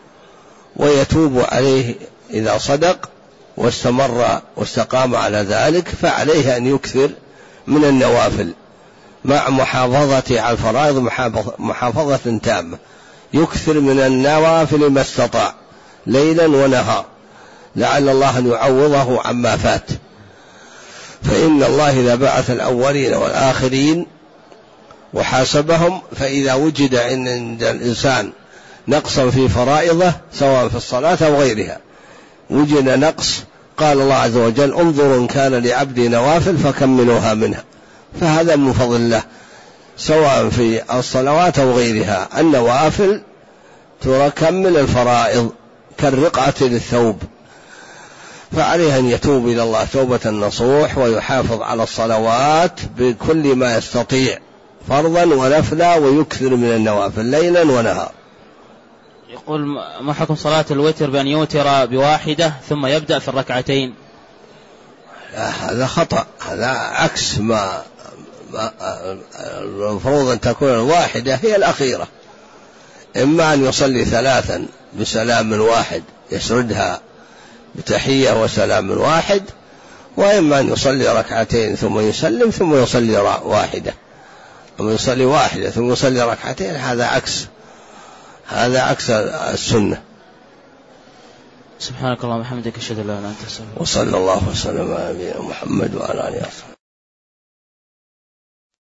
ويتوب عليه إذا صدق واستمر واستقام على ذلك. فعليه أن يكثر من النوافل مع محافظة على الفرائض محافظة تامة، يكثر من النوافل ما استطاع ليلا ونهار، لعل الله أن يعوضه عما فات. فإن الله إذا بعث الأولين والآخرين وحاسبهم، فإذا وجد عند الإنسان نقصا في فرائضه سواء في الصلاة أو غيرها، وجد نقص، قال الله عز وجل: انظروا إن كان لعبدي نوافل فكملوها منها. فهذا من فضل الله سواء في الصلوات أو غيرها. النوافل تكمل الفرائض كالرقعة للثوب، فعليه أن يتوب إلى الله توبة نصوح ويحافظ على الصلوات بكل ما يستطيع فرضا ونفلا، ويكثر من النوافل ليلا ونهار. يقول: ما حكم صلاة الوتر بأن يوتر بواحدة ثم يبدأ في الركعتين؟ هذا خطأ، هذا عكس ما المفروض أن تكون الواحدة هي الأخيرة. إما أن يصلي 3 بسلام واحد يسردها بتحية وسلام واحد، وإما أن يصلي ركعتين ثم يسلم ثم يصلي واحدة، ثم يصلي واحدة ثم يصلي ركعتين. هذا عكس السنة. سبحانك اللهم وبحمدك، أشهد أن لا إله إلا أنت، أستغفرك. وصلى الله وسلم على نبينا محمد وعلى آله وصحبه.